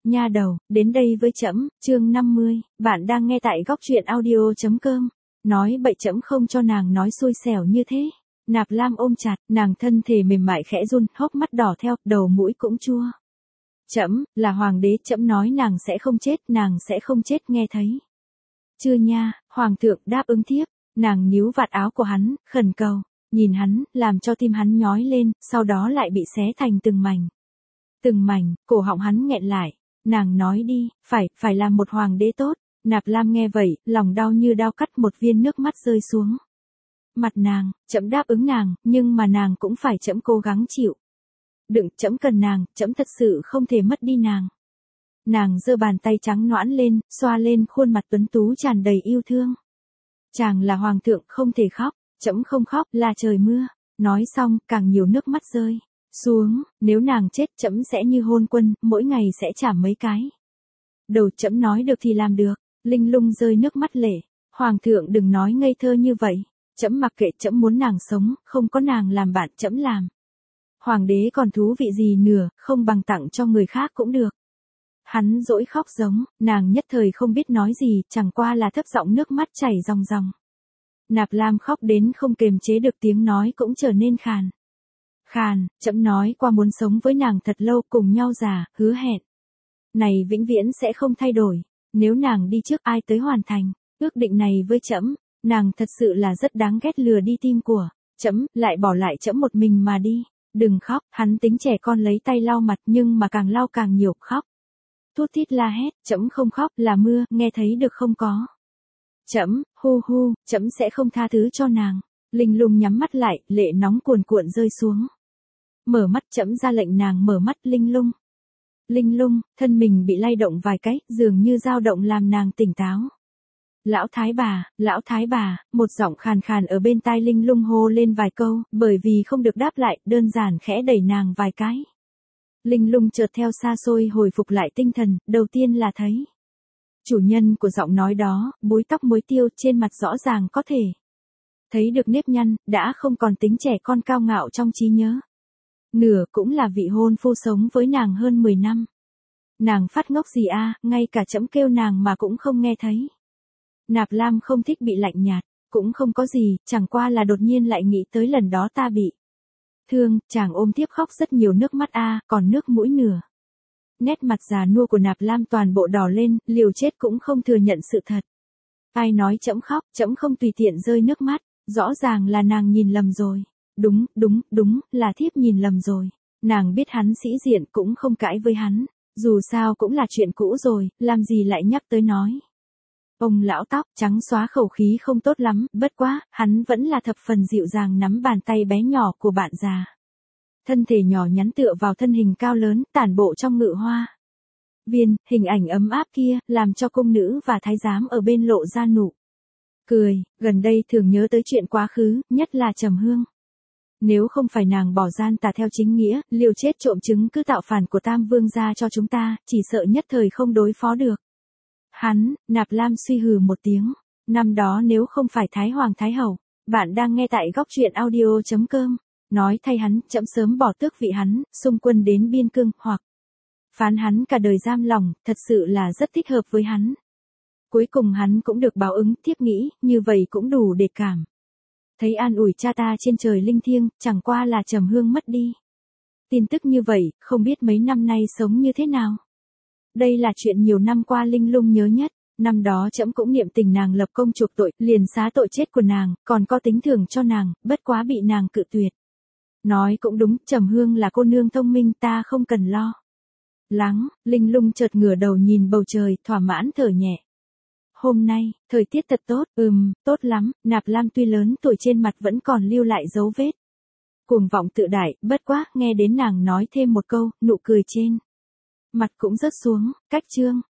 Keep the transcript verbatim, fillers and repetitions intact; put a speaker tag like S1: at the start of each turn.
S1: nha đầu, đến đây với trẫm, chương năm mươi, bạn đang nghe tại góc truyện audio chấm com. Nói bậy trẫm không cho nàng nói xui xẻo như thế. Nạp Lam ôm chặt, nàng thân thể mềm mại khẽ run, hốc mắt đỏ theo, đầu mũi cũng chua. Trẫm, là hoàng đế, trẫm nói nàng sẽ không chết, nàng sẽ không chết, nghe thấy. Chưa nha, hoàng thượng đáp ứng thiếp, nàng níu vạt áo của hắn, khẩn cầu, nhìn hắn, làm cho tim hắn nhói lên, sau đó lại bị xé thành từng mảnh. Từng mảnh, cổ họng hắn nghẹn lại, nàng nói đi, phải, phải làm một hoàng đế tốt. Nạp Lam nghe vậy, lòng đau như đao cắt, một viên nước mắt rơi xuống mặt nàng. Trẫm đáp ứng nàng, nhưng mà nàng cũng phải trẫm cố gắng chịu đựng, trẫm cần nàng, trẫm thật sự không thể mất đi nàng. Nàng giơ bàn tay trắng nõn lên, xoa lên khuôn mặt tuấn tú tràn đầy yêu thương. Chàng là hoàng thượng, không thể khóc, trẫm không khóc, là trời mưa. Nói xong, càng nhiều nước mắt rơi xuống, nếu nàng chết, trẫm sẽ như hôn quân, mỗi ngày sẽ chảm mấy cái đầu. Trẫm nói được thì làm được. Linh Lung rơi nước mắt lệ, hoàng thượng đừng nói ngây thơ như vậy, trẫm mặc kệ, trẫm muốn nàng sống, không có nàng làm bạn, trẫm làm hoàng đế còn thú vị gì nữa, không bằng tặng cho người khác cũng được. Hắn dỗi khóc giống, nàng nhất thời không biết nói gì, chẳng qua là thấp giọng, nước mắt chảy ròng ròng. Nạp Lam khóc đến không kềm chế được, tiếng nói cũng trở nên khàn. Khàn, trẫm nói qua muốn sống với nàng thật lâu, cùng nhau già, hứa hẹn này vĩnh viễn sẽ không thay đổi. Nếu nàng đi trước, ai tới hoàn thành ước định này với trẫm? Nàng thật sự là rất đáng ghét, lừa đi tim của trẫm, lại bỏ lại trẫm một mình mà đi. Đừng khóc, hắn tính trẻ con lấy tay lau mặt, nhưng mà càng lau càng nhiều, khóc thút thít la hét, trẫm không khóc, là mưa, nghe thấy được không có? Trẫm, hu hu, trẫm sẽ không tha thứ cho nàng. Linh Lung nhắm mắt lại, lệ nóng cuồn cuộn rơi xuống. Mở mắt, trẫm ra lệnh nàng mở mắt. Linh Lung. Linh Lung, thân mình bị lay động vài cái, dường như dao động làm nàng tỉnh táo. Lão thái bà, lão thái bà, một giọng khàn khàn ở bên tai Linh Lung hô lên vài câu, bởi vì không được đáp lại, đơn giản khẽ đẩy nàng vài cái. Linh Lung chợt theo xa xôi hồi phục lại tinh thần, đầu tiên là thấy chủ nhân của giọng nói đó, búi tóc muối tiêu, trên mặt rõ ràng có thể thấy được nếp nhăn, đã không còn tính trẻ con cao ngạo trong trí nhớ. Nửa cũng là vị hôn phu sống với nàng hơn mười năm. Nàng phát ngốc gì a, ngay cả trẫm kêu nàng mà cũng không nghe thấy. Nạp Lam không thích bị lạnh nhạt, cũng không có gì, chẳng qua là đột nhiên lại nghĩ tới lần đó ta bị thương, chàng ôm tiếp khóc rất nhiều nước mắt a, còn nước mũi nửa. Nét mặt già nua của Nạp Lam toàn bộ đỏ lên, liều chết cũng không thừa nhận sự thật. Ai nói trẫm khóc, trẫm không tùy tiện rơi nước mắt, rõ ràng là nàng nhìn lầm rồi. Đúng, đúng, đúng, là thiếp nhìn lầm rồi. Nàng biết hắn sĩ diện, cũng không cãi với hắn. Dù sao cũng là chuyện cũ rồi, làm gì lại nhắc tới nói. Ông lão tóc trắng xóa khẩu khí không tốt lắm, bất quá, hắn vẫn là thập phần dịu dàng nắm bàn tay bé nhỏ của bạn già. Thân thể nhỏ nhắn tựa vào thân hình cao lớn, tản bộ trong ngự hoa viên, hình ảnh ấm áp kia, làm cho công nữ và thái giám ở bên lộ ra nụ cười. Gần đây thường nhớ tới chuyện quá khứ, nhất là Trầm Hương. Nếu không phải nàng bỏ gian tà theo chính nghĩa, liều chết trộm chứng cứ tạo phản của Tam Vương gia cho chúng ta, chỉ sợ nhất thời không đối phó được hắn. Nạp Lam suy hừ một tiếng. Năm đó nếu không phải Thái Hoàng Thái Hậu, bạn đang nghe tại góc truyện audio chấm com. Nói thay hắn, trẫm sớm bỏ tước vị hắn, xung quân đến biên cương, hoặc phán hắn cả đời giam lỏng, thật sự là rất thích hợp với hắn. Cuối cùng hắn cũng được báo ứng, thiếp nghĩ, như vậy cũng đủ để cảm thấy an ủi cha ta trên trời linh thiêng, chẳng qua là Trầm Hương mất đi. Tin tức như vậy, không biết mấy năm nay sống như thế nào. Đây là chuyện nhiều năm qua Linh Lung nhớ nhất. Năm đó trẫm cũng niệm tình nàng lập công chuộc tội, liền xá tội chết của nàng, còn có tính thưởng cho nàng, bất quá bị nàng cự tuyệt. Nói cũng đúng, Trầm Hương là cô nương thông minh, ta không cần lo lắng. Linh Lung chợt ngửa đầu nhìn bầu trời, thỏa mãn thở nhẹ. Hôm nay, thời tiết thật tốt, ừm, tốt lắm. Nạp Lam tuy lớn tuổi trên mặt vẫn còn lưu lại dấu vết cuồng vọng tự đại, bất quá, nghe đến nàng nói thêm một câu, nụ cười trên mặt cũng rớt xuống. Cách chương